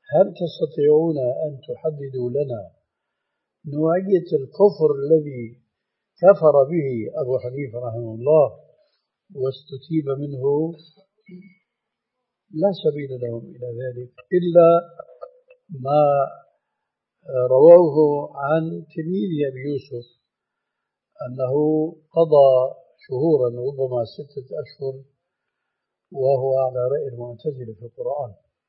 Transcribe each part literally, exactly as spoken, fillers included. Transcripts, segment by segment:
هل تستطيعون أن تحددوا لنا نوعية الكفر الذي كفر به أبو حنيفة رحمه الله واستتيب منه؟ لا سبيل لهم إلى ذلك إلا ما رووه عن تلميذ أبي يوسف أنه قضى شهورا ربما ستة أشهر وهو على رأي المعتزلة في القرآن.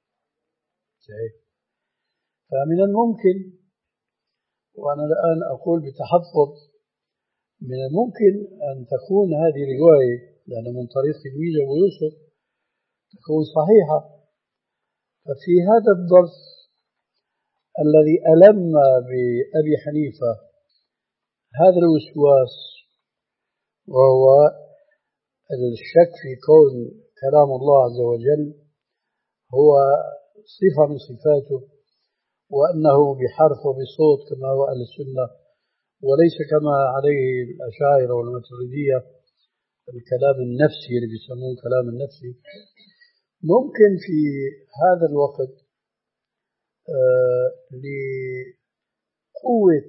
فمن الممكن، وأنا الآن أقول بتحفظ، من الممكن أن تكون هذه رواية لأن من طريق تلميذ أبو يوسف تكون صحيحة. ففي هذا الظرف الذي ألم بأبي حنيفة هذا الوسواس، وهو الشك في كون كلام الله عز وجل هو صفة من صفاته، وأنه بحرف وبصوت كما هو أهل السنة، وليس كما عليه الأشاعرة والماتريدية الكلام النفسي اللي بيسموه كلام النفسي. ممكن في هذا الوقت آه لقوة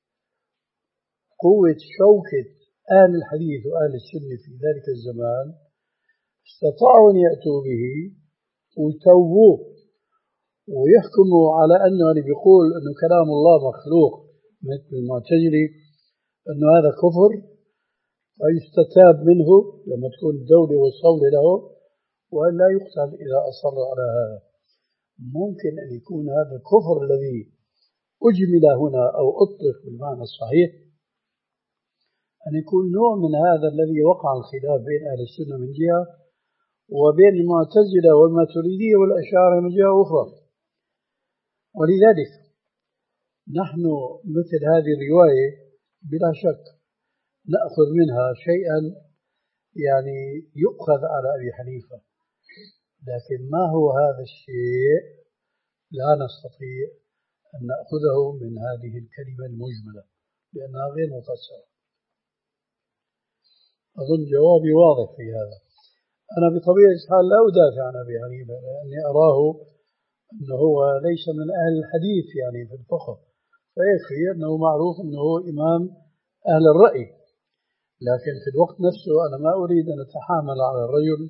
قوة شوكة أهل الحديث وأهل السنة في ذلك الزمان استطاعوا أن يأتوا به ويتوبوه ويحكموا على أنه اللي بيقول أنه كلام الله مخلوق مثل المعتزلة أنه هذا كفر، فيستتاب منه لما تكون الدولة والصولة له، وأن لا يقتل إذا أصر على هذا. ممكن أن يكون هذا الكفر الذي أجمل هنا أو أطلق بالمعنى الصحيح أن يكون نوع من هذا الذي وقع الخلاف بين أهل السنة من جهة وبين المعتزلة والماتريدية والأشاعرة من جهة أخرى. ولذلك نحن مثل هذه الرواية بلا شك نأخذ منها شيئا يعني يؤخذ على أبي حنيفة، لكن ما هو هذا الشيء لا نستطيع أن نأخذه من هذه الكلمة المجملة لأنها غير مفسرة. أظن جوابي واضح في هذا. أنا بطبيعة الحال لا أدافع عن أبي حنيفة لأني أراه أنه هو ليس من أهل الحديث يعني في الفقه، فيكفي أنه معروف أنه هو إمام أهل الرأي، لكن في الوقت نفسه أنا ما أريد أن أتحامل على الرجل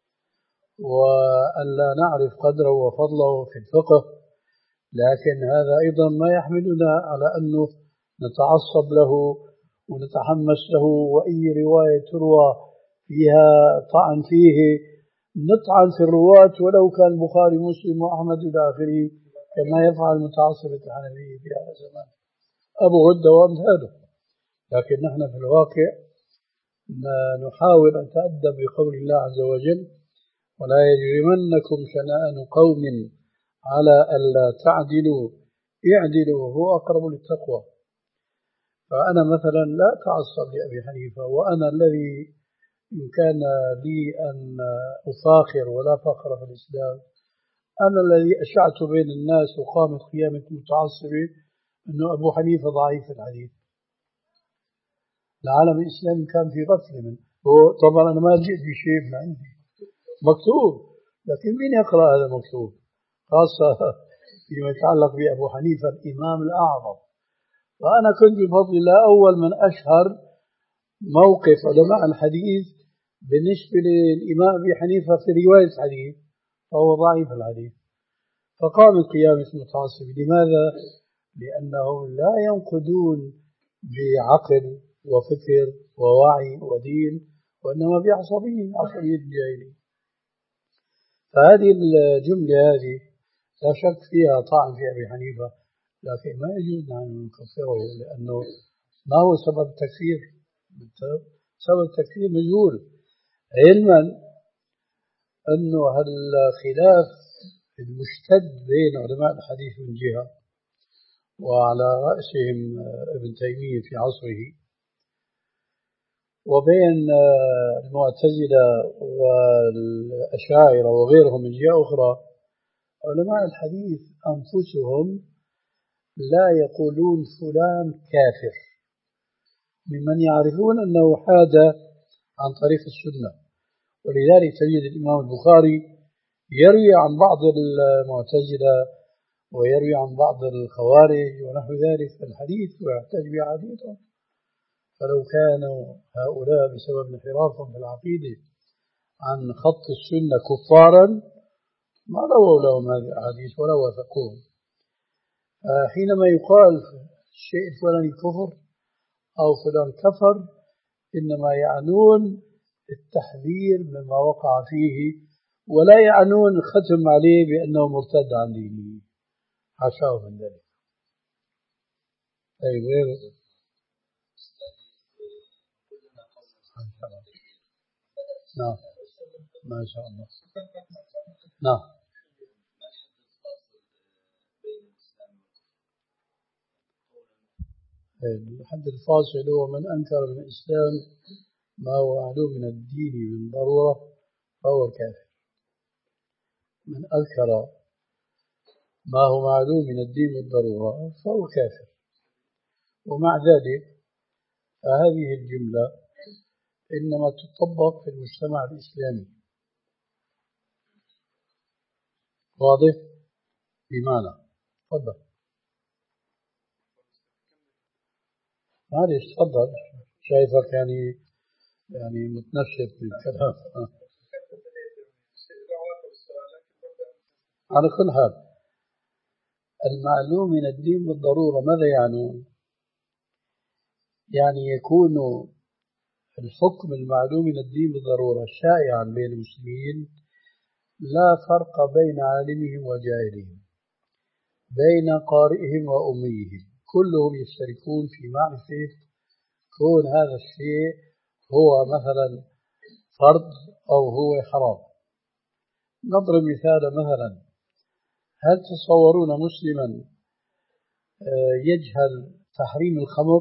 وأن لا نعرف قدره وفضله في الفقه، لكن هذا أيضا ما يحملنا على أنه نتعصب له ونتحمس له، وأي رواية تروى فيها طعن فيه نطعن في الرواة ولو كان البخاري مسلم وأحمد إلى آخره، كما يفعل المتعصبة الحنفية في هذا الزمان أبو هدى وأمثاله. لكن نحن في الواقع نحاول أن نتأدب بقول الله عز وجل: ولا يجرمنكم شنآن قوم على ألا تعدلوا اعدلوا هو أقرب للتقوى. فأنا مثلا لا أتعصب لأبي حنيفة، وأنا الذي إن كان لي أن أفاخر ولا فخر في الإسلام أنا الذي أشعت بين الناس وقامت قيامة متعصبة أنه أبو حنيفة ضعيف الحديث. العالم الإسلامي كان في غفلة منه. طبعا أنا ما جئت بشيء من عندي مكتوب، لكن مين يقرأ هذا المكتوب؟ خاصة فيما يتعلق بأبو حنيفة الإمام الأعظم. وأنا كنت بفضل الله أول من أشهر موقف علماء الحديث بالنسبة للإمام أبي حنيفة في رواية الحديث، فهو ضعيف الحديث. فقام القيام المتعصب. لماذا؟ لأنهم لا ينقدون بعقل وفكر ووعي ودين، وإنما بعصبية عصبية الجاهلية. فهذه الجملة هذه لا شك فيها طعن في أبي حنيفة، لكن ما يجوز أن نكفره لأنه ما هو سبب التكفير؟ سبب التكفير مجهول، علما أنه الخلاف المشتد بين علماء الحديث من جهة، وعلى رأسهم ابن تيمية في عصره، وبين المعتزلة والأشاعرة وغيرهم من جهة أخرى. علماء الحديث أنفسهم لا يقولون فلان كافر ممن يعرفون أنه حاد عن طريق السنة. ولذلك تجد الإمام البخاري يروي عن بعض المعتزلة ويروي عن بعض الخوارج ونحو ذلك في الحديث ويحتج بأحاديثهم. فلو كانوا هؤلاء بسبب انحرافهم في العقيدة عن خط السنة كفارا ما رووا لهم هذه الأحاديث ولا وثقوهم. حينما يقال الشيء الفلاني كفر أو فلان كفر إنما يعنون التحذير مما وقع فيه، ولا يعنون الختم عليه بأنه مرتد عن دينه، حاشاه من ذلك. طيب غيره. نعم ما شاء الله. نعم. الحد الفاصل هو من أنكر من الإسلام ما هو معلوم من الدين من ضرورة فهو كافر. من أنكر ما هو معلوم من الدين بالضرورة فهو كافر. ومع ذلك هذه الجملة إنما تطبق في المجتمع الإسلامي. واضح؟ بمعنى تفضل. معلش تفضل، شايفك يعني يعني متنشط بالكلام. على كل حال المعلوم من الدين بالضرورة ماذا يعنون؟ يعني يكون الحكم المعلوم من الدين بالضرورة شائعا بين المسلمين، لا فرق بين عالمهم وجاهلهم، بين قارئهم وأميهم، كلهم يشتركون في معرفة كون هذا الشيء هو مثلا فرض أو هو حرام. نضرب مثالا، مثلا هل تصورون مسلما يجهل تحريم الخمر؟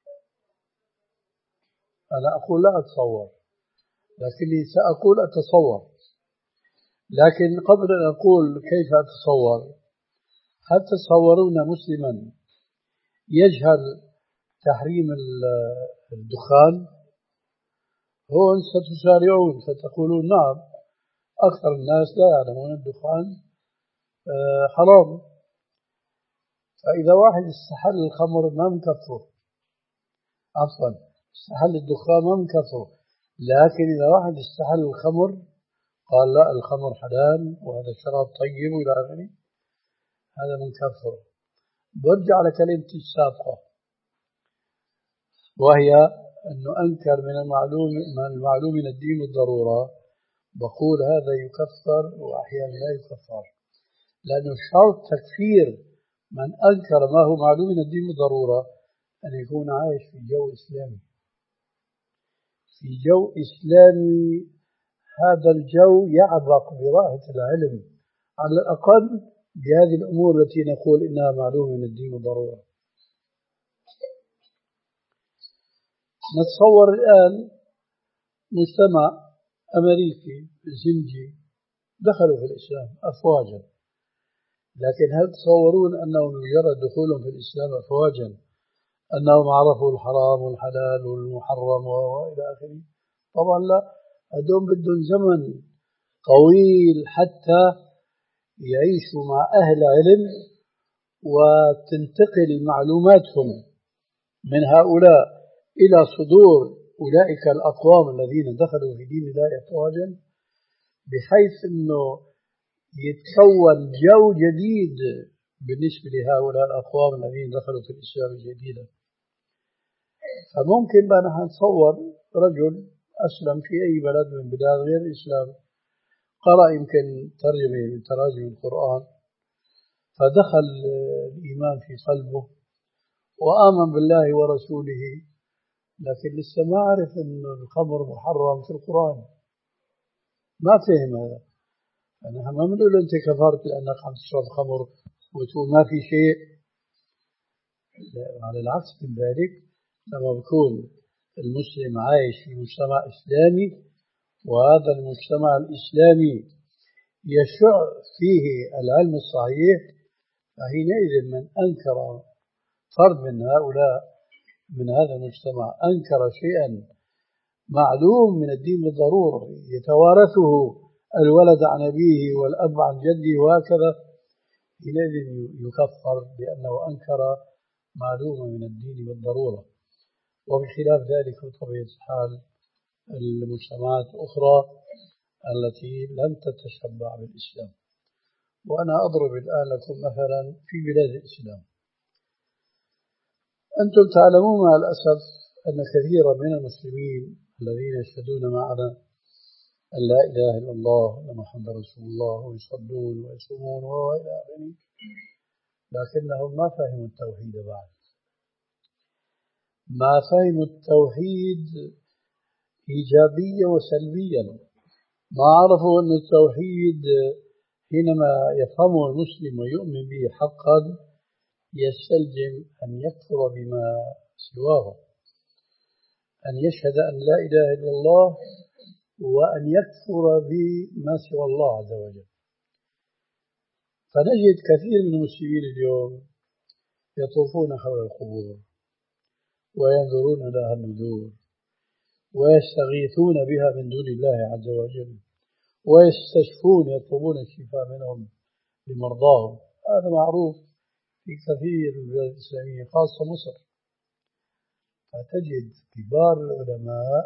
أنا أقول لا أتصور، لكني سأقول أتصور. لكن قبل أن أقول كيف أتصور، هل تصورون مسلما يجهل تحريم الدخان؟ هون ستسارعون فتقولون نعم أكثر الناس لا يعلمون الدخان حرام. فإذا واحد استحل الخمر ما مكفره، عفوا استحل الدخان ما مكفره، لكن إذا واحد استحل الخمر قال لا الخمر حلال وهذا شراب طيب وإلى آخره، هذا من كفر. برجع على كلمتي السابقة وهي أنه أنكر من المعلوم من المعلوم من الدين بالضرورة، بقول هذا يكفر وأحيانا لا يكفر، لأنه شرط تكفير من أنكر ما هو معلوم من الدين بالضرورة أن يكون عايش في جو إسلامي. في جو إسلامي هذا الجو يعبق برائحة العلم على الأقل بهذه الأمور التي نقول إنها معلومة من الدين بالضرورة. نتصور الآن مجتمع أمريكي زنجي دخلوا في الإسلام أفواجا، لكن هل تصورون أنهم مجرد دخولهم في الإسلام أفواجا أنهم عرفوا الحرام والحلال والمحرم وإلى آخره؟ طبعا لا، هذول بدهم زمن طويل حتى يعيشوا مع أهل علم وتنتقل معلوماتهم من هؤلاء إلى صدور أولئك الأقوام الذين دخلوا في دين الله أفواجا، بحيث أنه يتكون جو جديد بالنسبة لهؤلاء الأقوام الذين دخلوا في الإسلام جديدا. فممكن بأن نتصور رجل أسلم في أي بلد من بلاد غير الإسلام، قرأ يمكن ترجمة من تراجم القرآن فدخل الإيمان في قلبه وآمن بالله ورسوله، لكن لسه ما عرف أن الخمر محرم في القرآن، ما فهم هذا. أنا ما بنقول أنت كفرت لأنك عم تشرب خمر وتقول ما في شيء، على العكس من ذلك. لما بيكون المسلم عايش في مجتمع إسلامي وهذا المجتمع الإسلامي يشع فيه العلم الصحيح، فحينئذ من أنكر فرد من هؤلاء من هذا المجتمع أنكر شيئا معلوم من الدين بالضرورة يتوارثه الولد عن أبيه والأب عن جده وهكذا، حينئذ يكفر لأنه أنكر معلومة من الدين بالضرورة. وبخلاف ذلك بطبيعة الحال المجتمعات الأخرى التي لم تتشبع بالإسلام. وأنا أضرب الآن لكم مثلا في بلاد الإسلام. أنتم تعلمون مع الأسف أن كثيرا من المسلمين الذين يشهدون معنا أن لا إله إلا الله وأن محمد رسول الله ويصلون ويصومون وإلى آخره، لكنهم ما فهموا التوحيد بعد. ما فهموا التوحيد إيجابيا وسلبيا. ما عرفوا أن التوحيد حينما يفهمه المسلم ويؤمن به حقا يستلزم أن يكفر بما سواه، أن يشهد أن لا إله إلا الله وأن يكفر بما سوى الله عز وجل. فنجد كثير من المسلمين اليوم يطوفون حول القبور وينظرون لها النذور ويستغيثون بها من دون الله عز وجل ويستشفون يطلبون الشفاء منهم لمرضاهم. هذا معروف في كثير من البلاد الإسلامية خاصة مصر. فتجد كبار العلماء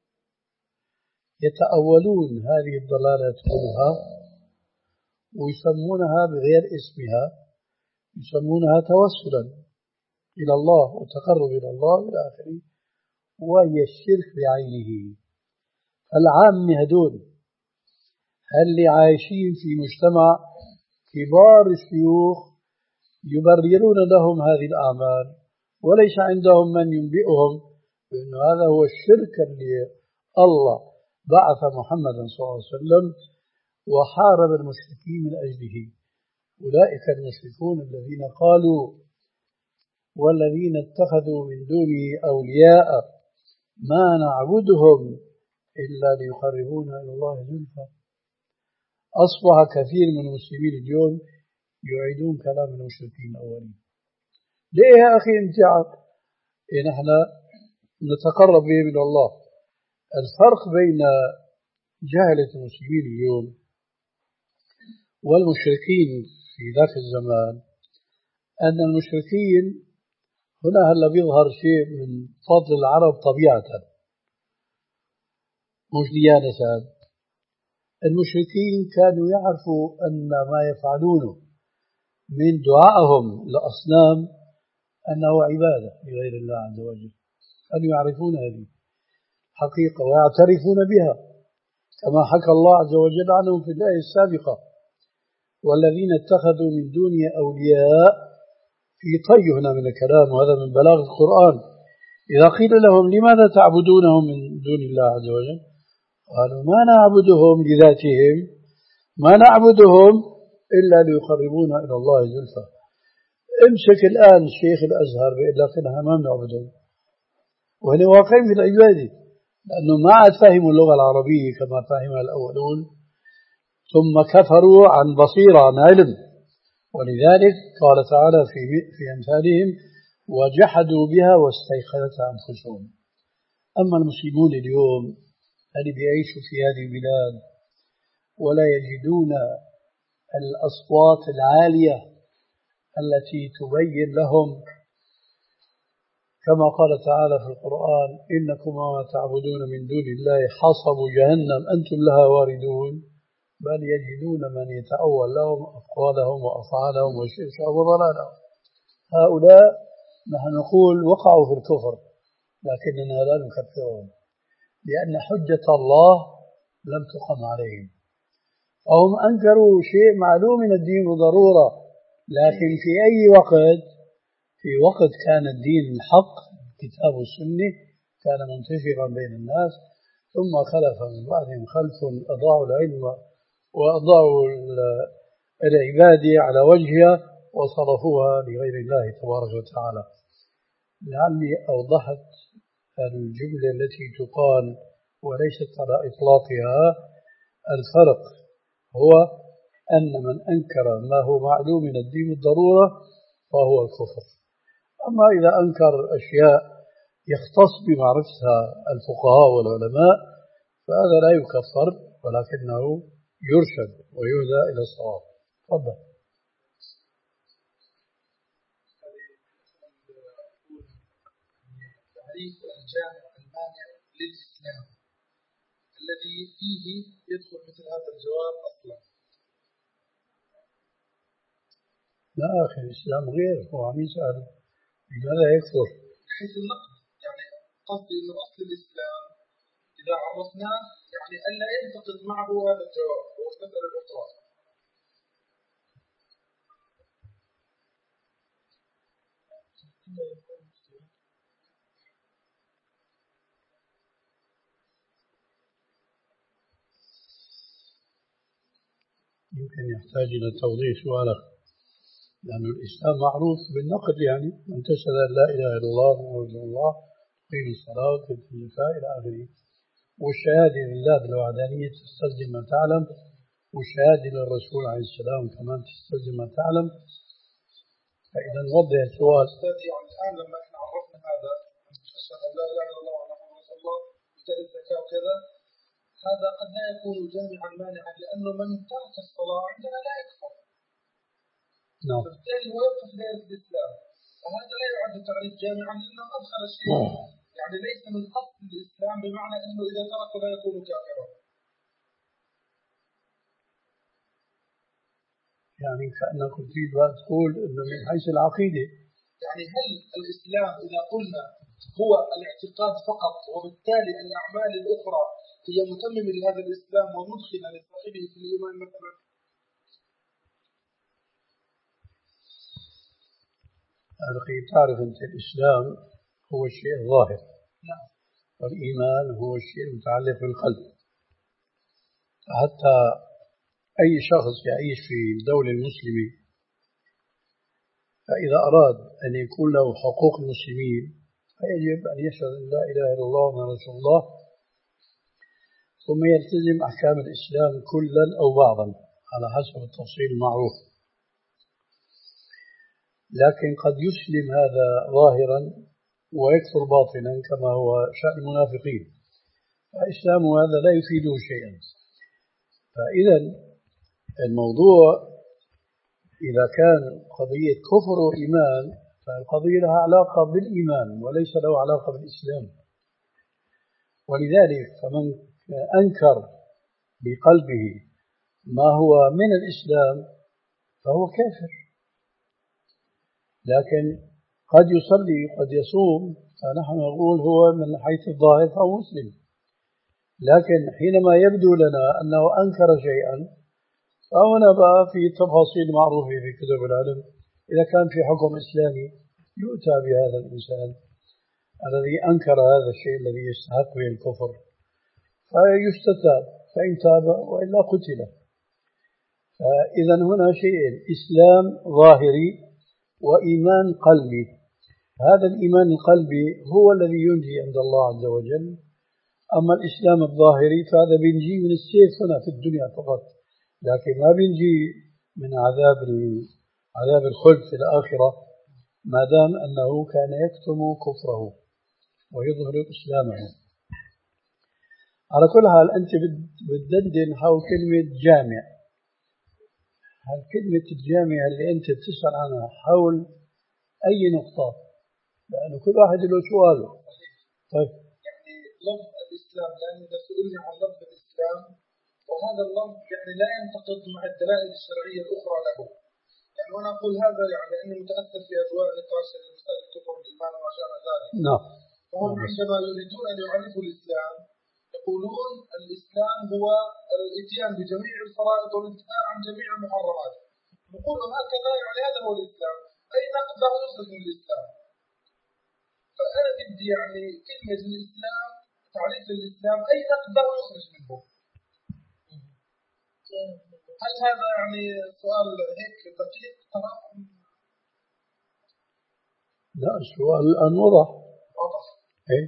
يتأولون هذه الضلالة يدخلها ويسمونها بغير اسمها، يسمونها توسلا إلى الله وتقرب إلى الله إلى آخره، وهي الشرك بعينه. العام هدول اللي عايشين في مجتمع كبار الشيوخ يبررون لهم هذه الأعمال وليس عندهم من ينبئهم بأن هذا هو الشرك اللي الله بعث محمدا صلى الله عليه وسلم وحارب المشركين من أجله. أولئك المشركون الذين قالوا والذين اتخذوا من دونه أولياء ما نعبدهم إلا ليقربونا إلى الله زلفى. أصبح كثير من المسلمين اليوم يعيدون كلام المشركين الأولين. ليه يا أخي امتعك؟ إن احنا نتقرب به من الله. الفرق بين جهلة المسلمين اليوم والمشركين في ذاك الزمان أن المشركين هنا هلا بيظهر شيء من فضل العرب طبيعة مش ديانة. المشركين كانوا يعرفوا أن ما يفعلونه من دعائهم لأصنام أنه عبادة لغير الله عز وجل. كانوا يعرفون هذه حقيقة ويعترفون بها كما حكى الله عز وجل عنهم في الآية السابقة: والذين اتخذوا من دونه أولياء. في طي هنا من الكلام، وهذا من بلاغ القرآن. إذا قيل لهم لماذا تعبدونهم من دون الله عز وجل قالوا ما نعبدهم لذاتهم، ما نعبدهم إلا ليقربونا إلى الله زلفى. امسك الآن الشيخ الأزهر بيقول لك نحن ما بنعبدهم، وهنا واقعين في العبادة لأنه ما عاد فهموا اللغة العربية كما فهمها الأولون، ثم كفروا عن بصيرة عن علم. ولذلك قال تعالى في في أمثالهم: وجحدوا بها واستيقنتها أنفسهم. أما المسلمون اليوم اللي بيعيشوا في هذه البلاد ولا يجدون الأصوات العالية التي تبين لهم كما قال تعالى في القرآن: إنكم وما تعبدون من دون الله حصب جهنم أنتم لها واردون، بل يجدون من يتأول لهم أقوالهم وأفعالهم وشركهم وضلالهم. هؤلاء نحن نقول وقعوا في الكفر، لكننا لا نكفرهم لأن حجة الله لم تقم عليهم. فهم أنكروا شيء معلوم من الدين بضرورة، لكن في أي وقت؟ في وقت كان الدين الحق كتاب السنة كان منتشرا بين الناس، ثم خلف من بعدهم خلف أضاعوا العلم وأضاعوا العبادة على وجهها وصرفوها لغير الله تبارك وتعالى. لعلي أوضحت الجملة التي تقال وليست على إطلاقها. الفرق هو أن من أنكر ما هو معلوم من الدين بالضرورة فهو الكفر. أما إذا أنكر أشياء يختص بمعرفتها الفقهاء والعلماء فهذا لا يكفر ولكنه يرشد ويهدى إلى الصواب. تفضل. تعريف الجامع المانع للإسلام الذي فيه يدخل مثل هذا الجواب أصلا. لا أخي الإسلام غير، هو عم يسأل لماذا يكفر؟ حيث النقد يعني قصدي إنه أصل الإسلام إذا عرفناه يعني ألا ينتقد معه هذا الجواب هو المسألة الأخرى. يمكن يحتاج إلى توضيح سؤالك، لأن الإسلام معروف بالنقد، يعني من تشهد أن لا إله إلا الله محمد رسول الله تقيم الصلاة وتؤتي الزكاة إلى آخره، والشهادة لله بالوحدانية تستلزم ما تعلم، والشهادة للرسول عليه السلام كمان تستلزم ما تعلم. فإذا نوضح السؤال. يعني الآن لما إحنا عرفنا هذا تشهد أن لا إله إلا الله محمد رسول الله وتؤتي الزكاة وكذا، هذا قد لا يكون جامعا مانعا لأنه من ترك الصلاة عندنا لا يكفر. نعم. فبالتالي هو يبقى في دائرة الإسلام، فهذا لا يعد تعريف جامعا لأنه أدخل شيء يعني ليس من أصل الإسلام، بمعنى أنه إذا ترك لا يكون كافرا. يعني كأنك تريد أن تقول أنه من حيث العقيدة، يعني هل الإسلام إذا قلنا هو الاعتقاد فقط وبالتالي الأعمال الأخرى هي متممة لهذا الإسلام ومدخلة لصاحبه في الإيمان مثلا؟ أخي تعرف أنت الإسلام هو الشيء الظاهر، نعم. والإيمان هو الشيء المتعلق بالقلب. حتى أي شخص يعيش في الدولة المسلمة فإذا أراد أن يكون له حقوق المسلمين فيجب أن يشهد أن لا إله إلا الله محمد رسول الله، ثم يلتزم أحكام الإسلام كلا أو بعضا على حسب التفصيل المعروف. لكن قد يسلم هذا ظاهرا ويكفر باطنا كما هو شأن المنافقين، فإسلام هذا لا يفيده شيئا. فإذا الموضوع إذا كان قضية كفر وإيمان فالقضية لها علاقة بالإيمان وليس له علاقة بالإسلام. ولذلك فمن أنكر بقلبه ما هو من الإسلام فهو كافر، لكن قد يصلي قد يصوم فنحن نقول هو من حيث الظاهر فهو مسلم. لكن حينما يبدو لنا أنه أنكر شيئا فهنا بقى في تفاصيل معروفة في كتب العلم، إذا كان في حكم إسلامي يؤتى بهذا الإنسان الذي أنكر هذا الشيء الذي يستحق به الكفر فيستتاب، فإن تاب وإلا قتل. فإذا هنا شيئين: إسلام ظاهري وإيمان قلبي. هذا الإيمان القلبي هو الذي ينجي عند الله عز وجل، أما الإسلام الظاهري فهذا بينجي من السيف هنا في الدنيا فقط، لكن ما بينجي من عذاب عذاب الخلد في الآخرة ما دام أنه كان يكتم كفره ويظهر إسلامه. على كل حال أنت بتدندن حول كلمة جامع. هل كلمة الجامع اللي أنت بتسأل عنها حول أي نقطة؟ لأنه كل واحد له سؤاله. طيب يعني لفظ الإسلام، لأنه إذا سئلني عن لفظ الإسلام وهذا اللفظ يعني لا ينتقض مع الدلائل الشرعية الأخرى له. يعني وأنا أقول هذا يعني أني متأثر في أجواء نقاش المسائل الكفر والإيمان وما شابه ذلك. نعم. فهم عندما يريدون أن يعرفوا الإسلام يقولون الإسلام هو الإتيان بجميع الفرائض والانتهاء عن جميع المحرمات. نقول هكذا يعني هذا هو الإسلام، أي نقد له يخرج من الإسلام. فأنا بدي يعني كلمة الإسلام، تعريف الإسلام أي نقد له يخرج منه. هل هذا يعني سؤال هيك دقيق ترى؟ لا، السؤال الآن وضح. واضح. إيه؟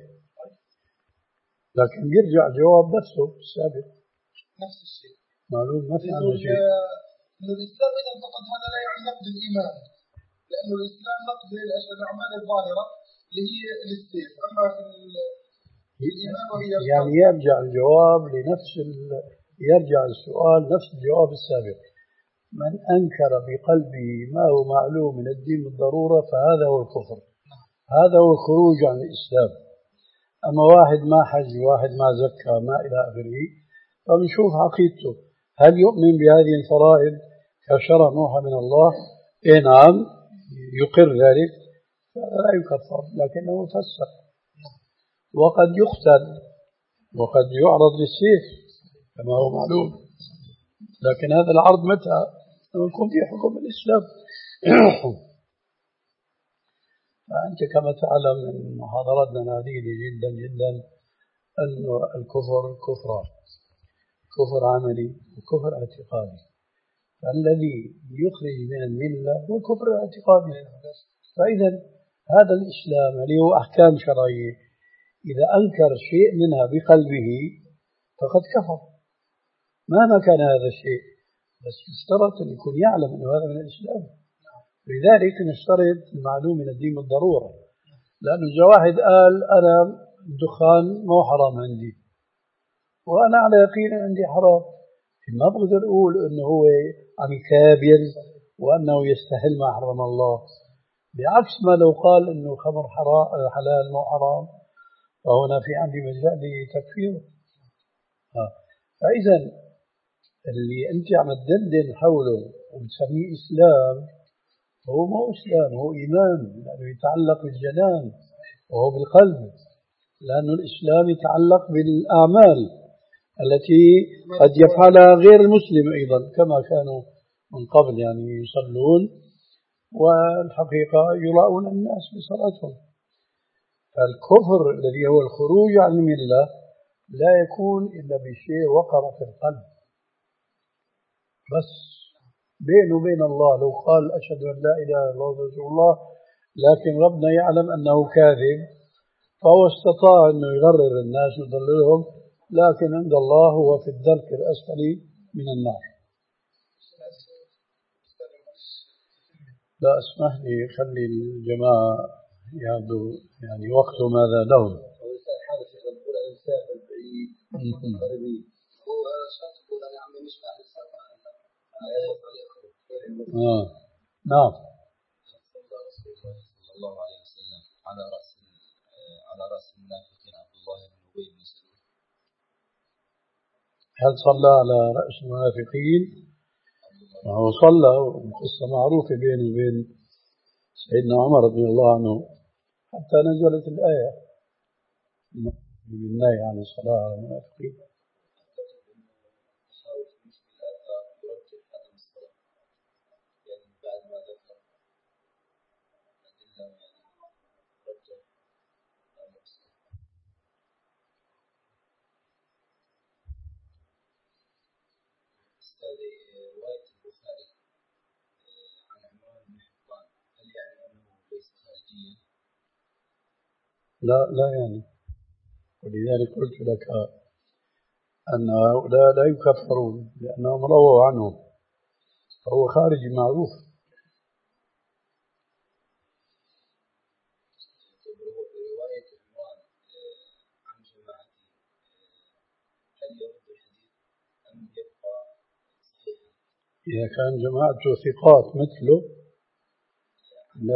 لكن يرجع جواب نفسه السابق. نفس الشيء. معلوم ما في عنده شيء. إنه الإسلام إذا فقط هذا لا يعني نقد الإيمان، لأنه الإسلام نقد للأعمال الظاهرة اللي هي السيف، أما في الإيمان وهي يعني يرجع الجواب لنفس ال... يرجع السؤال نفس الجواب السابق: من أنكر بقلبه ما هو معلوم من الدين بالضرورة فهذا هو الكفر، هذا هو الخروج عن الإسلام. أما واحد ما حج واحد ما زكى ما إلى آخره فبنشوف عقيدته هل يؤمن بهذه الفرائض كشرع موحى من الله؟ إيه نعم يقر ذلك لا يكفر لكنه فسق. وقد يقتل وقد يعرض للسيف كما هو معلوم، لكن هذا العرض متى؟ يكون في حكم الإسلام. فأنت كما تعلم من محاضراتنا العديدة جدا جدا أن الكفر كفران، كفر عملي وكفر اعتقادي. فالذي يخرج من الملة هو الكفر الاعتقادي. فإذا هذا الإسلام اللي هو أحكام شرعية إذا أنكر شيء منها بقلبه فقد كفر مهما كان هذا الشيء، بس يشترط أن يكون يعلم أن هذا من الإسلام. لذلك نشترط المعلوم من الدين بالضرورة، لأنه إذا واحد قال أنا الدخان مو حرام عندي وأنا على يقين عندي حرام، ما بقدر أقول أنه هو عم يكابر وأنه يستحل ما حرم الله. بعكس ما لو قال أنه الخمر حلال مو حرام فهنا في عندي مجال لتكفيره. فإذا اللي أنت عم تدندن حوله وبتسميه إسلام هو مو إسلام، هو إيمان، لأنه يتعلق بالجنان وهو بالقلب، لأنه الإسلام يتعلق بالأعمال التي قد يفعلها غير المسلم أيضا كما كانوا من قبل، يعني يصلون والحقيقة يراؤون الناس بصلاتهم. فالكفر الذي هو الخروج عن الملة لا يكون إلا بشيء وقر في القلب بس بينه وبين الله. لو قال أشهد أن لا إله إلا الله رسول الله لكن ربنا يعلم أنه كاذب فهو استطاع أنه يغرر الناس ويضللهم، لكن عند الله هو في الدرك الأسفل من النار. لا اسمح لي خلي الجماعة ياخذوا يعني وقته ماذا لهم. آه. نعم. صلى الله عليه وسلم على رأس على رأس المنافقين عبد الله بن أبي بن سلول. هل صلى على رأس المنافقين؟ هو صلى، قصة معروفة بينه وبين سيدنا عمر رضي الله عنه حتى نزلت الآية بالنهي عن الصلاة على المنافقين. رواية البخاري عن عمران بن حطان هل يعني أنه ليس خارجيا؟ لا لا يعني، ولذلك قلت لك أن هؤلاء لا يكفرون لأنهم رووا عنه فهو خارجي معروف. رواية عمران عن جماعته هل يرد الحديث أم يبقى صحيحا؟ إذا كان جماعته ثقات مثله لا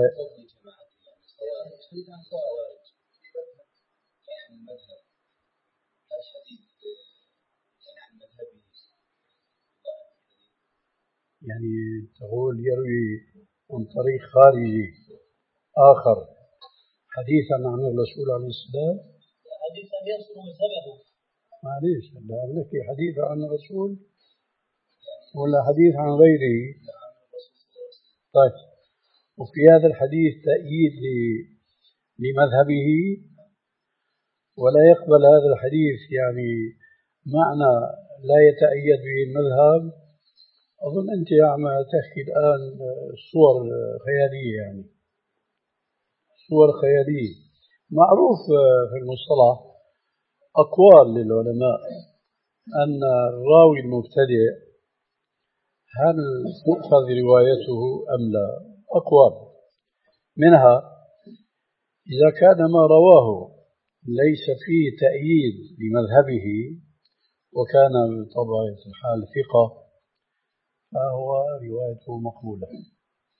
يعني تقول يروي عن طريق خارجي آخر حديثا عن الرسول عليه السلام، حديثا يصل مذهبه. معليش هلا عم نحكي حديث عن الرسول ولا حديث عن غيره؟ طيب، وفي هذا الحديث تأييد لمذهبه ولا يقبل هذا الحديث يعني معنى لا يتأيد به المذهب. أظن أنت عم تحكي الآن صور خيالية، يعني صور خيالية. معروف في المصطلح أقوال للعلماء أن الراوي المبتدئ هل تؤخذ روايته أم لا؟ أقوال منها إذا كان ما رواه ليس فيه تأييد لمذهبه وكان بطبيعة الحال ثقة فهو روايته مقبولة.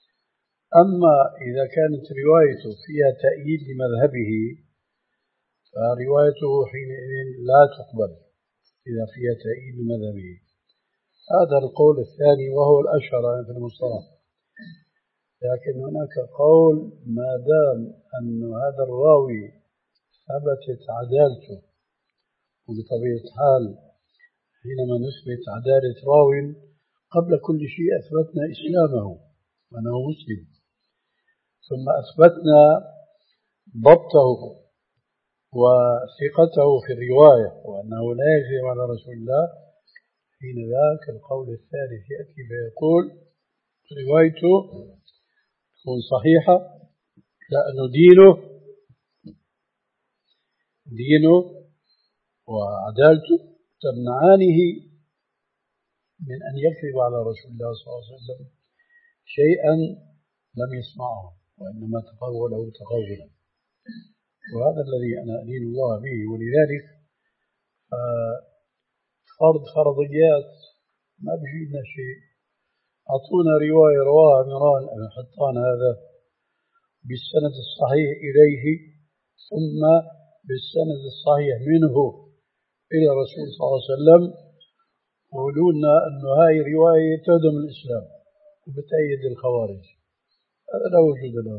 أما إذا كانت روايته فيها تأييد لمذهبه فروايته حينئذ لا تقبل إذا فيها تأييد مذهبه. هذا القول الثاني وهو الأشهر في المصطلح. لكن هناك قول ما دام أن هذا الراوي ثبتت عدالته، وبطبيعة الحال حينما نثبت عدالة راو قبل كل شيء أثبتنا إسلامه وأنه مسلم، ثم أثبتنا ضبطه وثقته في الرواية وأنه لا يكذب على رسول الله. حين ذاك القول الثالث يأتي فيقول روايته تكون صحيحة لأنه دينه دينه وعدالته تمنعانه من أن يكذب على رسول الله صلى الله عليه وسلم شيئا لم يسمعه وإنما تقوله تقولا. وهذا الذي أنا أدين الله به. ولذلك فرض فرضيات ما بيفيدنا شيء. أعطونا رواية رواها عمران بن حطان هذا بالسند الصحيح إليه ثم بالسند الصحيح منه إلى رسول صلى الله عليه وسلم، وقولوا لنا أن هاي رواية تهدم الإسلام وبتأيد الخوارج. هذا لا وجود له.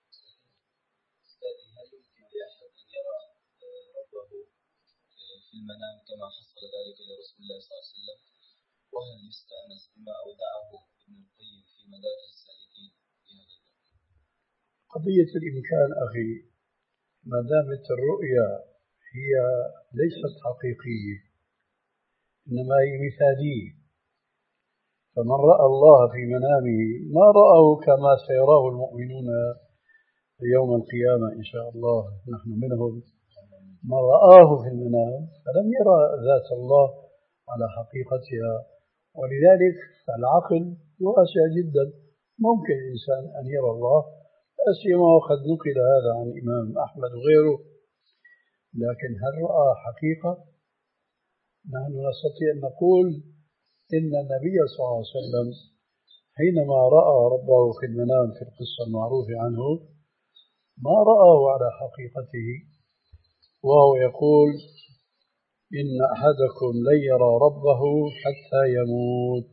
في المنام كما حصل ذلك لرسول الله صلى الله عليه وسلم؟ وهل يستأنس بما أودعه ابن القيم في مدارج السالكين في هذا الباب؟ قضية الإمكان أخي، ما دامت الرؤيا هي ليست حقيقية إنما هي مثالية، فمن رأى الله في منامه ما رأه كما سيراه المؤمنون يوم القيامة إن شاء الله، نحن منهم. من رآه في المنام فلم يرى ذات الله على حقيقتها. ولذلك العقل واسع جدا، ممكن الإنسان أن يرى الله، أسيما وقد نقل هذا عن الإمام أحمد وغيره. لكن هل رأى حقيقة؟ نحن نستطيع أن نقول إن النبي صلى الله عليه وسلم حينما رأى ربه في المنام في القصة المعروفة عنه ما رآه على حقيقته، وهو يقول إن أحدكم لن يرى ربه حتى يموت.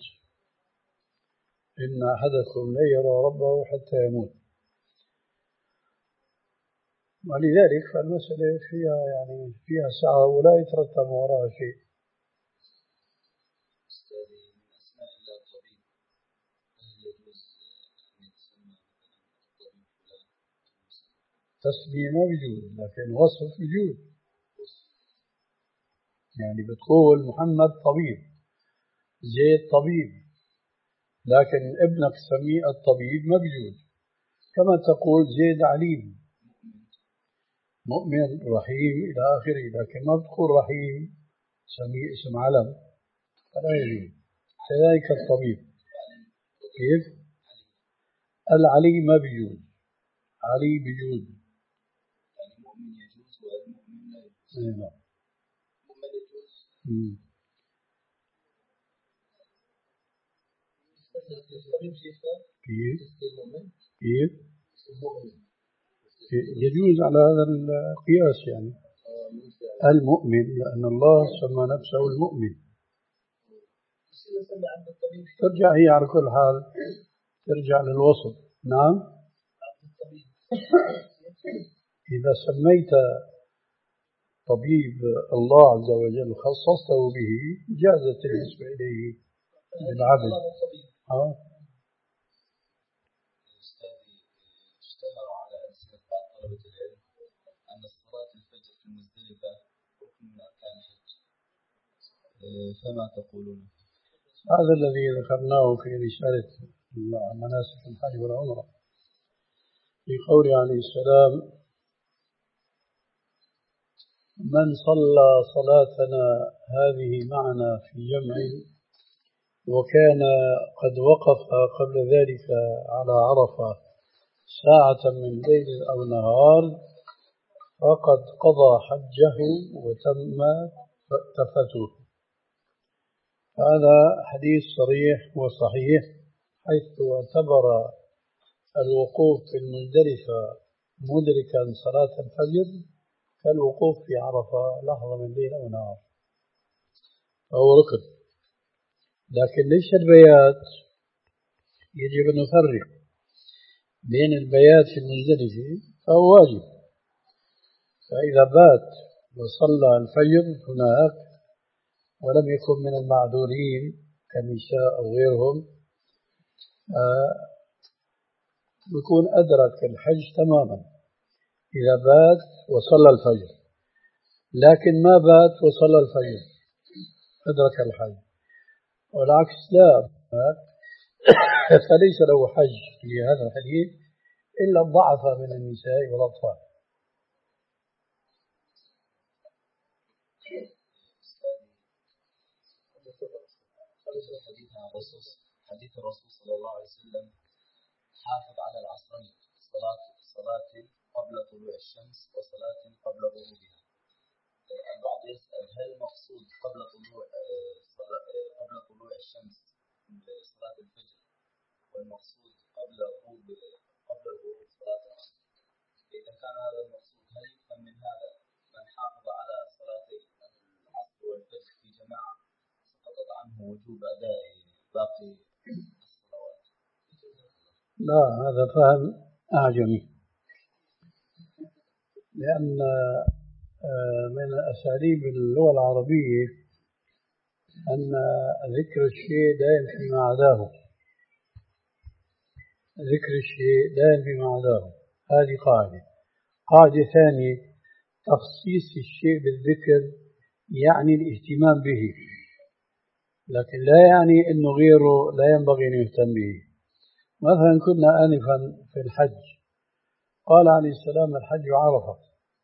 إن أحدكم لن يرى ربه حتى يموت. ولذلك فالمسألة فيها يعني فيها سعة ولا يترتب وراءها شيء. تسمية ما بيجوز لكن وصف بيجوز. يعني بتقول محمد طبيب، زيد طبيب، لكن ابنك سميه الطبيب ما بيجوز. كما تقول زيد عليم، مؤمن، رحيم إلى آخره، لكن ما بتقول رحيم سميه اسم علم، فلا يجوز. كذلك الطبيب. كيف؟ العلي ما بيجوز، علي بيجوز. يعني مؤمن يجوز والمؤمن لا يجوز. نعم. مؤمن يجوز. امم كيف؟ كيف؟ يجوز على هذا القياس يعني المؤمن، لأن الله سمى نفسه المؤمن. ترجع هي على كل حال ترجع للوصف. نعم. إذا سميت طبيب الله عز وجل خصصته به جازت النسبة إليه بالعبد. آه. اشتهر على ألسنة بعض طلبة العلم أن صلاة الفجر في مزدلفة ركن من أركان الحج، فما تقولون؟ هذا الذي ذكرناه في رسالة مناسك الحج والعمرة في قوله عليه السلام: من صلى صلاتنا هذه معنا في جمع وكان قد وقف قبل ذلك على عرفة ساعة من ليل أو نهار فقد قضى حجه وتم تفته. هذا حديث صريح وصحيح، حيث اعتبر الوقوف في المزدلفة مدركا صلاة الفجر كالوقوف في عرفة لحظة من ليل أو نهار، فهو ركن. لكن ليش البيات؟ يجب أن نفرق بين البيات في المزدلفة فهو واجب، فإذا بات وصلى الفجر هناك ولم يكن من المعذورين كالنساء أو غيرهم يكون أدرك الحج تماما إذا بات وصلى الفجر. لكن ما بات وصلى الفجر أدرك الحج، والعكس لا، فليس له حج في هذا الحديث إلا الضعف من النساء والأطفال. حديث الرسول صلى الله عليه وسلم حافظ على العصرين، صلاة صلاة قبل طلوع الشمس وصلاة قبل غروبها. البعض يسأل هل المقصود قبل طلوع قبل طلوع الشمس صلاة الفجر، والمقصود قبل غروب قبل الغروب صلاة العصر؟ إذا كان هذا المقصود هل يفهم من هذا من حافظ على صلاتي العصر والفجر في جماعة سقطت عنه وجوب أداء باقي الصلوات؟ لا، هذا فهم أعجمي، لأن من أساليب اللغة العربية أن ذكر الشيء لا ينفي ما عداه، ذكر الشيء لا ينفي ما عداه، هذه قاعدة. قاعدة ثانية، تخصيص الشيء بالذكر يعني الاهتمام به، لكن لا يعني أنه غيره لا ينبغي أن يهتم به. مثلا كنا آنفا في الحج، قال عليه السلام الحج عرفة.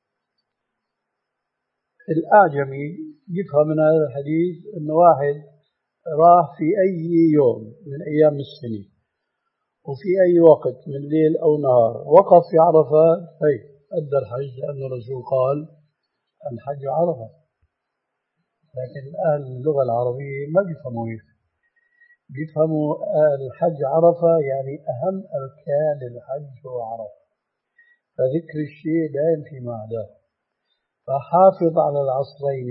الأعجمي يفهم من هذا الحديث أنه واحد راح في أي يوم من أيام السنة وفي أي وقت من ليل أو نهار وقف في عرفة، هي أدى الحج، لأن الرسول قال الحج عرفة. لكن أهل اللغة العربية ما بيفهموا هيك، بيفهموا الحج عرفة يعني أهم أركان الحج هو عرفة، فذكر الشيء لا ينفي ما عداه. فحافظ على العصرين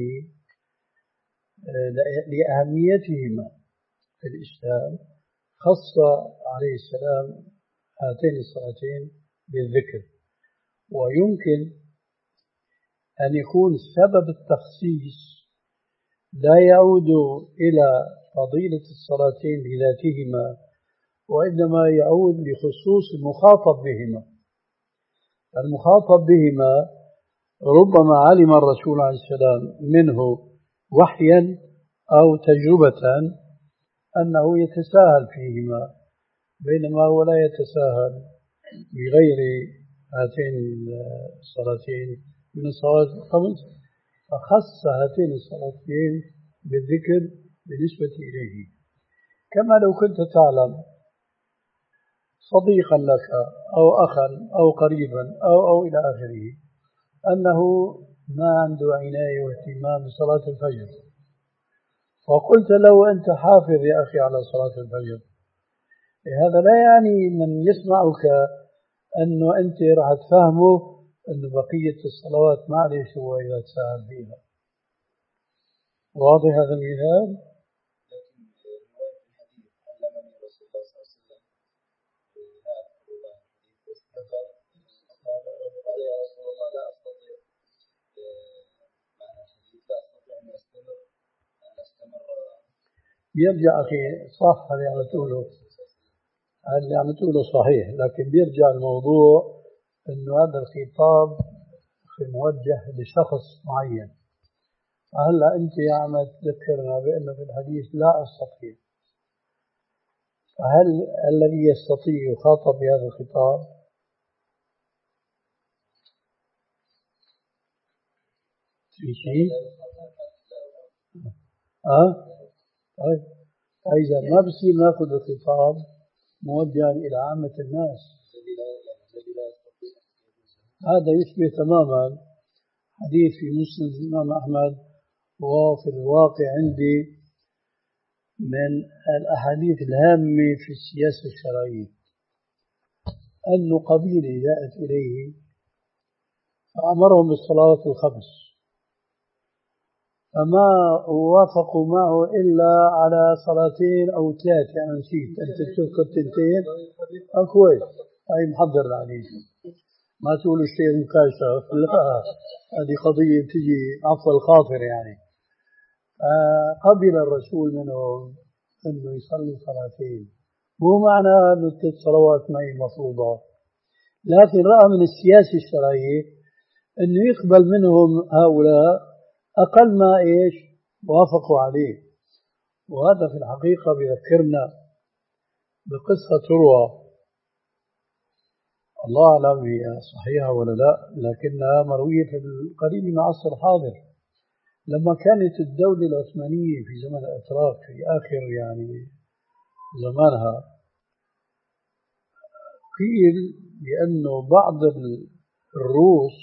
لأهميتهما في الإسلام، خص عليه السلام هاتين الصلاتين بالذكر. ويمكن أن يكون سبب التخصيص لا يعود إلى فضيلة الصلاتين بذاتهما، وإنما يعود لخصوص المخاطب بهما. المخاطب بهما ربما علم الرسول عليه السلام منه وحيا أو تجربة أنه يتساهل فيهما، بينما هو لا يتساهل بغير هاتين الصلاتين من الصلوات الخمس، فخص هاتين الصلاتين بالذكر بالنسبة إليه. كما لو كنت تعلم صديقا لك أو أخا أو قريبا أو أو إلى آخره أنه ما عنده عناية واهتمام بصلاة الفجر، وقلت له أنت حافظ يا أخي على صلاة الفجر، هذا لا يعني من يسمعك أنه أنت راح تفهمه أنه بقية الصلوات معلش هو إذا تساهل فيها. واضح هذا المثال؟ بيرجع أخي صح اللي عم تقوله، اللي عم تقوله صحيح، لكن بيرجع الموضوع إنه هذا الخطاب موجه لشخص معين. هلا أنت عم تذكرنا بأنه في الحديث لا أستطيع، فهل الذي يستطيع يخاطب بهذا الخطاب؟ في شيء؟ أه؟ طيب إذا ما بصير ناخذ الخطاب موجها إلى عامة الناس. هذا يشبه تماما حديث في مسند الإمام أحمد، وفي الواقع عندي من الأحاديث الهامة في السياسة الشرعية، أن قبيلة جاءت إليه فأمرهم بالصلاة الخمس، فما وافقوا معه إلا على صلاتين أو ثلاث. يعني نسيت، أنت تذكر تنتين كويس، هاي محضر عليك، ما تقولوا الشيء مكاشف، لا هذه قضية تجي عفو الخاطر. يعني قبل الرسول منهم أنه يصلوا صلاتين، مو معنى أنه الثلاث صلوات معي مفروضة، لكن رأى من السياسة الشرعية أنه يقبل منهم هؤلاء أقل ما إيش وافقوا عليه. وهذا في الحقيقة بذكرنا بقصة تروى، الله أعلم هي صحيحة ولا لا، لكنها مروية في القريب من العصر الحاضر، لما كانت الدولة العثمانية في زمن الأتراك في آخر يعني زمانها، قيل بأنه بعض الروس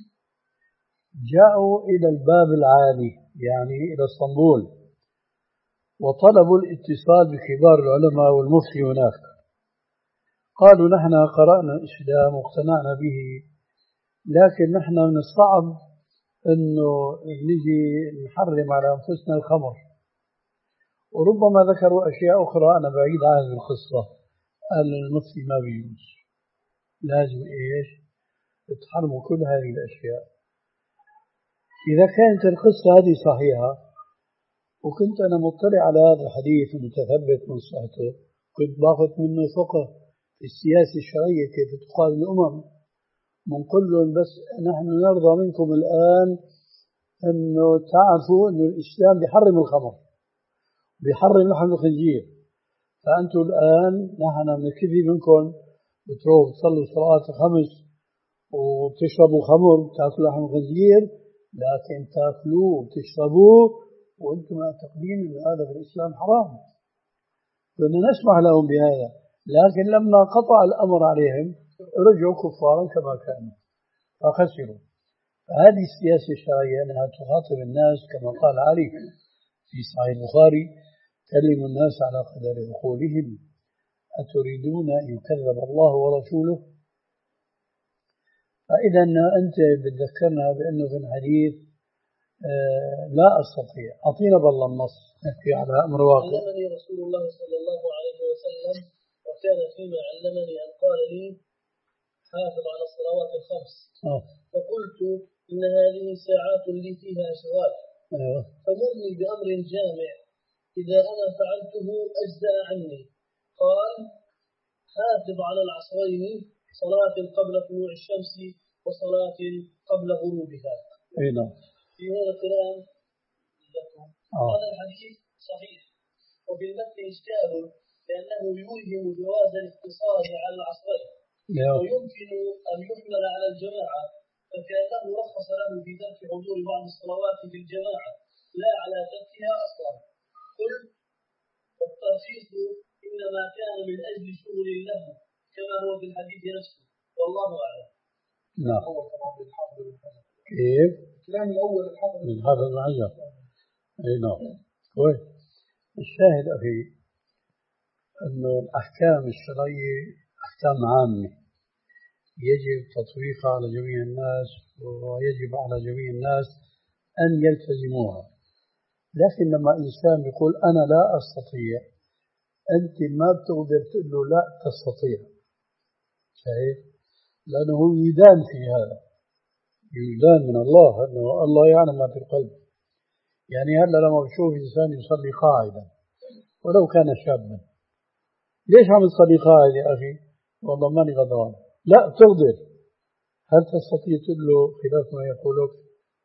جاءوا إلى الباب العالي يعني إلى اسطنبول، وطلبوا الاتصال بكبار العلماء والمفتي هناك. قالوا نحن قرأنا الإسلام واقتنعنا به، لكن نحن من الصعب أنه نجي نحرم على أنفسنا الخمر. وربما ذكروا أشياء أخرى أنا بعيد عن القصة. قال المفتي ما بيجوز، لازم إيش تحرموا كل هذه الأشياء. إذا كانت القصة هذه صحيحة، وكنت أنا مطلع على هذا الحديث المتثبت من صحته، كنت باخذ منه فقه في السياسة الشرعية كيف تقال الأمم. منقول لهم بس نحن نرضى منكم الآن أنه تعرفوا أن الإسلام بيحرم الخمر، بيحرم لحم الخنزير، فأنتم الآن نحن بنكتفي منكم بتروحوا تصلوا صلاة الخمس وبتشربوا خمر وتأكلوا لحم الخنزير، لكن تأكلوه وتشربوه وأنتم معتقدين أن هذا في الإسلام حرام. كنا نسمح لهم بهذا، لكن لما قطع الأمر عليهم رجعوا كفارا كما كانوا فخسروا. فهذه السياسة الشرعية أنها تخاطب الناس كما قال علي في صحيح البخاري: كلموا الناس على قدر عقولهم، أتريدون أن يكذب الله ورسوله؟ فإذا أنت بتذكرنا بأنه في الحديث آه لا أستطيع. أعطينا بالله النص نحكي على أمر واقع. علمني رسول الله صلى الله عليه وسلم، وكان فيما علمني أن قال لي: حافظ على الصلوات الخمس. أوه. فقلت: إن هذه ساعات لي فيها أشغال. أيوه. فمرني بأمر جامع إذا أنا فعلته أجزأ عني. قال: حافظ على العصرين، صلاة قبل طلوع الشمس وصلاة قبل غروبها. أي نعم. في هذا الكلام لكم. آه. هذا الحديث صحيح، وفي المتن إشكال لأنه يوهم جواز الاقتصاد على العصرين، yeah. ويمكن أن يحمل على الجماعة، فكأنه رخص له في ترك حضور بعض الصلوات في الجماعة لا على تركها أصلا. قل: والترخيص إنما كان من أجل شغل له كما هو في الحديث نفسه، والله أعلم. نعم. كيف؟ الكلام الأول الحافظ الحافظ بن حجر. أي نعم. كويس. الشاهد أخي أنه الأحكام الشرعية أحكام عامة يجب تطبيقها على جميع الناس، ويجب على جميع الناس أن يلتزموها. لكن لما إنسان يقول أنا لا أستطيع، أنت ما بتقدر تقول له لا تستطيع، شايف؟ لأنه يدان في هذا، يدان من الله، أنه الله يعلم ما في القلب. يعني هلا لما بشوف إنسان يصلي قاعدا ولو كان شابا، ليش عم تصلي قاعد يا أخي؟ والله ماني غضبان. لا تقدر. هل تستطيع تقول له خلاف ما يقولك؟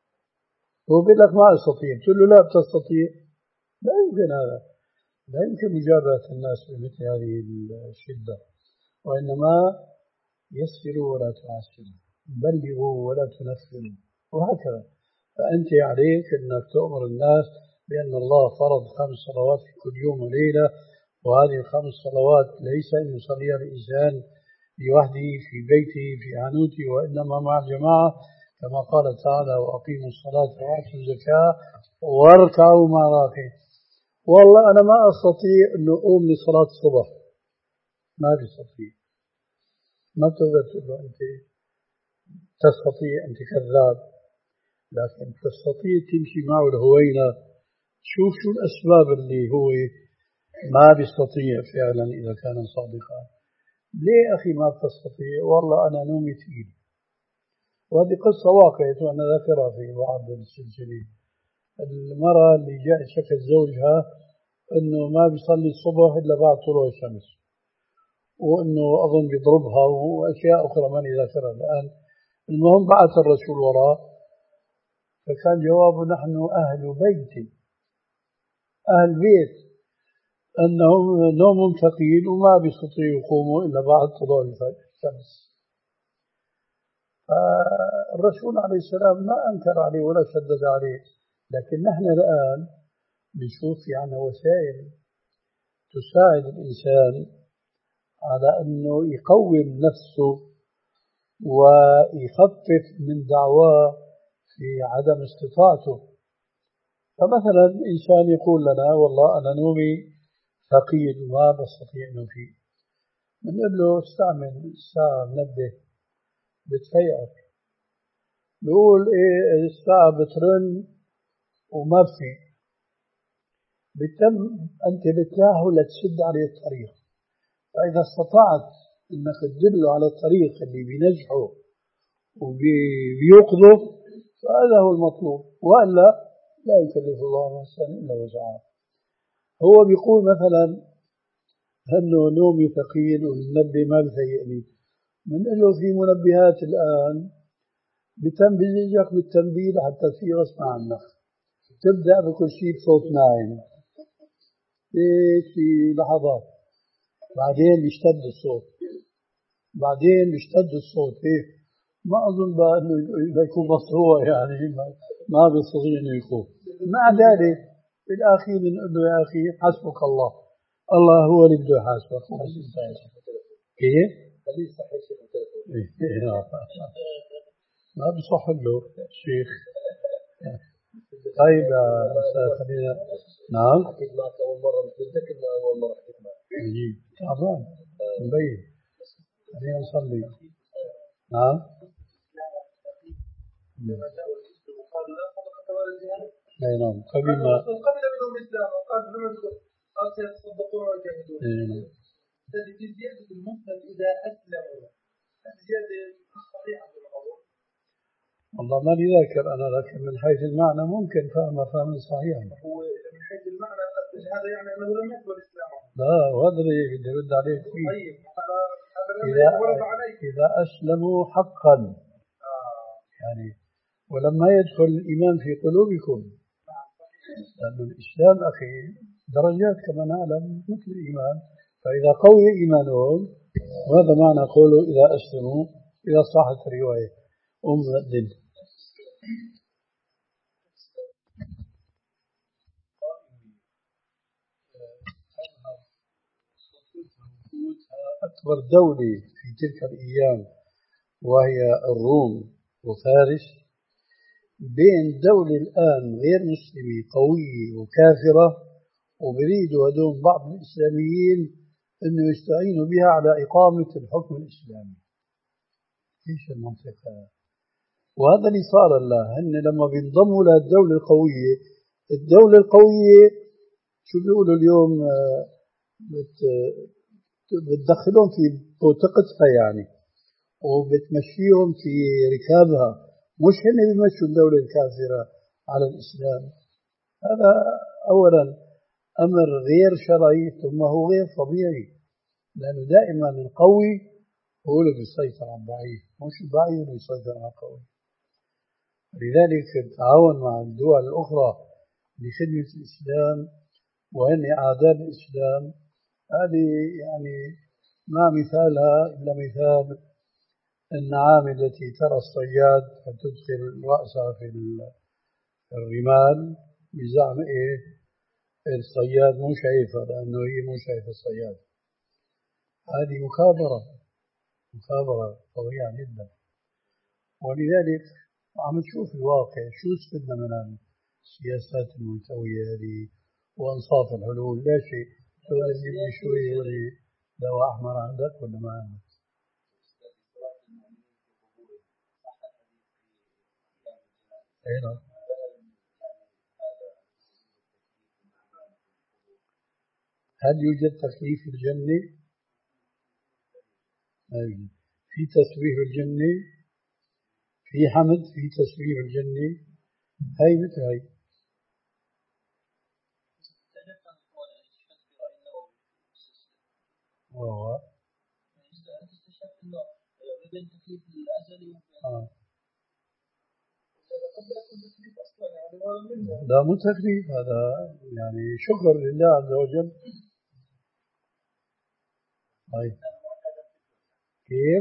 هو بيقول لك ما أستطيع، تقول له لا بتستطيع؟ لا يمكن هذا، لا يمكن مجابهة الناس بمثل هذه الشدة. وإنما يسروا ولا تعسروا، بلغوا ولا تنفروا، وهكذا. فأنت عليك أنك تؤمر الناس بأن الله فرض خمس صلوات في كل يوم وليلة، وهذه الخمس صلوات ليس أن يصليها الإنسان لوحده في بيته في عنوته، وإنما مع الجماعة كما قال تعالى: وأقيموا الصلاة وآتوا الزكاة واركعوا مع الراكعين. والله أنا ما أستطيع أن أقوم لصلاة الصبح، ما بستطيع. ما بتقدر تقول له أنت تستطيع أنت كذاب، لكن تستطيع تمشي معه الهوينة تشوف شو الأسباب اللي هو ما بيستطيع فعلا إذا كان صادقا. ليه أخي ما بتستطيع؟ والله أنا نومي ثقيل. وهذه قصة واقعية وأنا ذكرها في بعض السلسلة. المرأة اللي جاءت شكت زوجها أنه ما بيصلي الصبح إلا بعد طلوع الشمس، وأنه أظن بيضربها وأشياء أخرى ماني ذاكرها الآن. المهم بعث الرسول وراء، فكان جوابه نحن أهل بيت أهل بيت أنهم نومهم ثقيل وما بيستطيعوا يقوموا إلا بعد طلوع الشمس. فالرسول عليه السلام ما أنكر عليه ولا شدد عليه، لكن نحن الآن بنشوف يعني وسائل تساعد الإنسان على أنه يقوم نفسه ويخفف من دعواه في عدم استطاعته. فمثلا إنسان يقول لنا والله أنا نومي ثقيل وما بستطيع أنه فيه، بنقول له استعمل الساعة منبه بتفيقك. بيقول إيه الساعة بترن وما في، بتم أنت بتلاهو لتسد عليه الطريق. فإذا استطعت أنك تدله على الطريق اللي بينجحه وبيوقظه فهذا هو المطلوب، وإلا لا يكلف الله نفسا إلا وسعها. هو بيقول مثلا أنه نومي ثقيل والمنبه ما بفيقني، بنقول له في منبهات الآن بتنبهك بالتنبيه حتى في غصب عنك، تبدأ بكل شيء بصوت ناعم في لحظات، بعدين بيشتد الصوت، بعدين بيشتد الصوت هيك. ما أظن بقى أنه يكون مصروع يعني ما بيستطيع أنه يقوم. مع ذلك في الأخير بنقول له يا أخي حسبك الله، الله هو اللي بده يحاسبك. كيف؟ خليه يصحي الشيخ ما بصح له شيخ. طيب خلينا نعم. حكيت معك أول مرة متذكر إنه أول مرة حكيت معك. عجيب تعبان مبين. خلينا نصلي. نعم. اي نعم قبل ما قبل منهم الإسلام وقال لهم قال سيتصدقون ويجاهدون. هذه زيادة المسلم إذا أسلموا، هذه زيادة صحيحة في الموضوع. والله ما لي ذاكر أنا، لكن من حيث المعنى ممكن فهم فهم صحيح. هو من حيث المعنى هذا يعني أنه لم يقبل الإسلام. لا وهذا اللي بدي أرد عليك فيه. طيب هذا إذا, إذا أسلموا حقا آه. يعني ولما يدخل الإيمان في قلوبكم، لأن الإسلام أخي درجات كما نعلم مثل الإيمان، فإذا قوي إيمانهم، وهذا معنى قوله إذا أسلموا إذا صحت الرواية أم ذل. أكبر دولة في تلك الأيام وهي الروم وفارس، بين دولة الآن غير مسلمة قوية وكافرة وبريدوا هدول بعض الإسلاميين أنه يستعينوا بها على إقامة الحكم الإسلامي. إيش المنطقة؟ وهذا اللي صار الله، هن لما بينضموا للدولة القوية، الدولة القوية شو بيقولوا اليوم بت بتدخلهم في بوتقتها يعني، وبتمشيهم في ركابها، مش هن بيمشوا الدولة الكافرة على الإسلام. هذا أولا أمر غير شرعي ثم هو غير طبيعي، لأنه دائما القوي هو اللي بيسيطر على الضعيف، مش الضعيف اللي بيسيطر على القوي. لذلك التعاون مع الدول الأخرى لخدمة الإسلام وهن أعداء الإسلام، هذه يعني ما مثالها إلا مثال النعام التي ترى الصياد فتدخل رأسها في الرمال بزعم إيه الصياد مو شايفها لأنه هي مو شايفة الصياد. هذه مخابرة مخابرة قوية جدا. ولذلك عم نشوف الواقع شو استفدنا من السياسات الملتوية هذه وأنصاف الحلول. لا شيء، شو اللي شوي ولي دواء أحمر عندك ولا ما عندك؟ أي نعم. هل يوجد تكليف في الجنة؟ أي. في تسويف الجنة، في حمد، في تسويف الجنة، هاي مثل هاي. وهو بين تكليف الأزلي آه. قد يكون تكليف أصلا يعني لا مو تكليف، هذا يعني شكر لله عز وجل. طيب كيف؟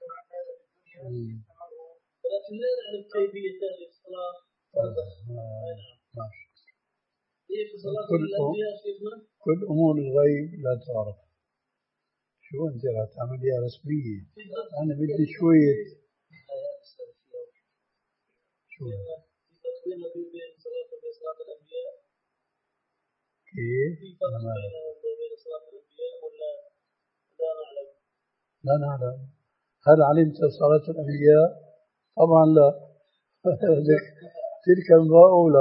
ولكن لا نعلم كيفية هذه الصلاة. ماشي. هي في صلاة كل الأنبياء شيخنا؟ كل أمور الغيب لا تعرف. شو أنت راح تعمليها رسمية؟ أنا بدي شوية. شو؟ في تقويم بين صلاة وبين صلاة الأنبياء. كيف؟ في فرق بين صلاة الأنبياء ولا لا نعلم؟ لا نعلم. هل علمت صلاة الأنبياء؟ طبعا لا. تلك الماء أولى.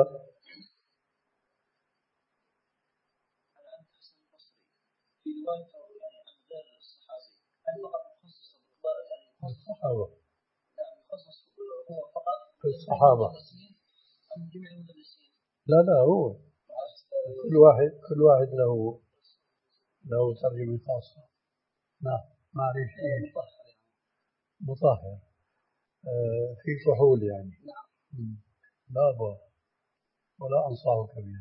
في رواية يعني أمثال الصحابي هل فقط مخصص يعني الصحابة؟ لا مخصص هو فقط في الصحابة أم جميع المدرسين؟ لا لا هو كل واحد كل واحد له له ترجمة خاصة. نعم معلش إيش مطهر آه في كحول يعني. نعم. لا أبغى ولا أنصحك بها.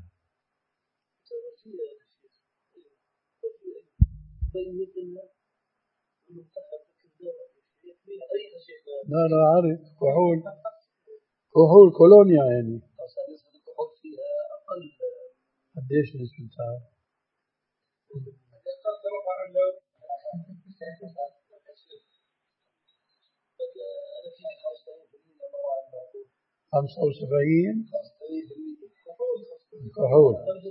لا لا عارف كحول كحول كولونيا يعني. قديش نسبتها؟ خمسة وسبعين كحول.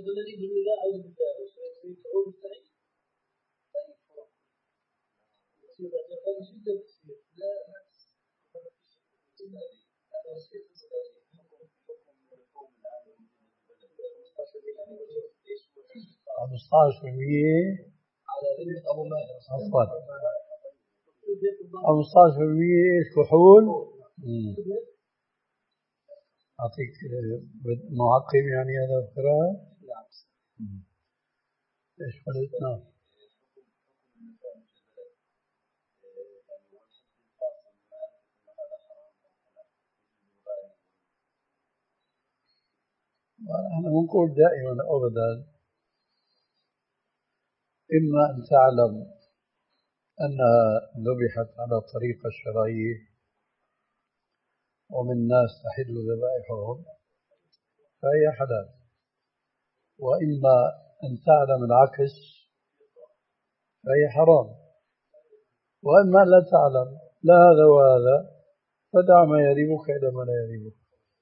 خمسطعش بالمية على ذمة أبو ماهر. عفوا خمسطعش بالمية كحول. أعطيك معقم يعني هذا القراءة. نعم. إيش قلت؟ نعم. أنا نقول دائما أبدا إما أن تعلم أنها ذبحت على الطريقة الشرعية ومن ناس تحل ذبائحهم فهي حلال، وإما أن تعلم العكس فهي حرام، وإما لا تعلم لا هذا وهذا فدع ما يريبك إلى ما لا يريبك.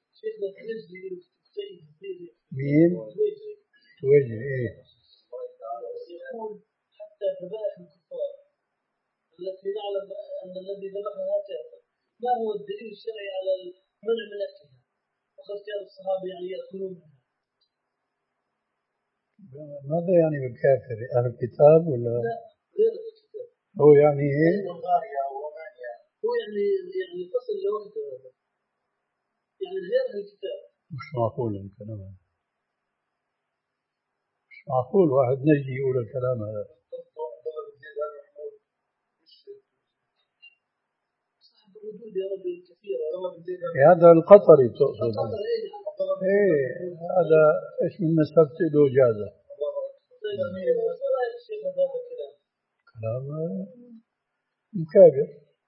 مين؟ توجه إيه؟ يقول حتى ذبائح الكفار التي نعلم أن الذي ذبحها كافر، ما هو الدليل الشرعي على المنع من أكلها؟ وقد كان الصحابة يعني يأكلون منها. ماذا يعني بالكافر؟ أهل الكتاب ولا؟ لا غير الكتاب. هو يعني إيه؟ هو يعني يعني فصل لوحده يعني غير الكتاب. مش معقول الكلام هذا، مش معقول واحد نجي يقول الكلام هذا. هذا القطري تقصد؟ ايه هذا ايش من نسبت له جازة. كلام مكابر،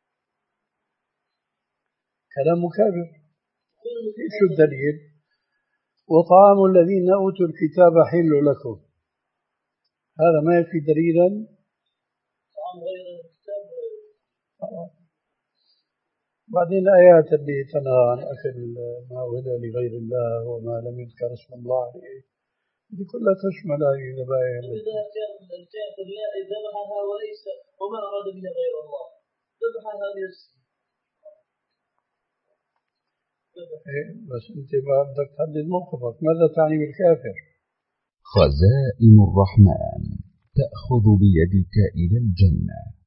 كلام مكابر. شو الدليل؟ وطعام الذين أوتوا الكتاب حل لكم، هذا ما يكفي دليلا؟ طعام غير الكتاب. بعدين الآيات اللي تنهى عن أكل ما أهل لغير الله وما لم يذكر اسم الله عليه دي كلها تشمل هذه الذبائح. إذا كان الكافر لا ذبحها وليس وما أراد بها غير الله ذبحها لنفسه. إيه بس أنت ما بدك تحدد موقفك، ماذا تعني بالكافر؟ خزائن الرحمن تأخذ بيدك إلى الجنة.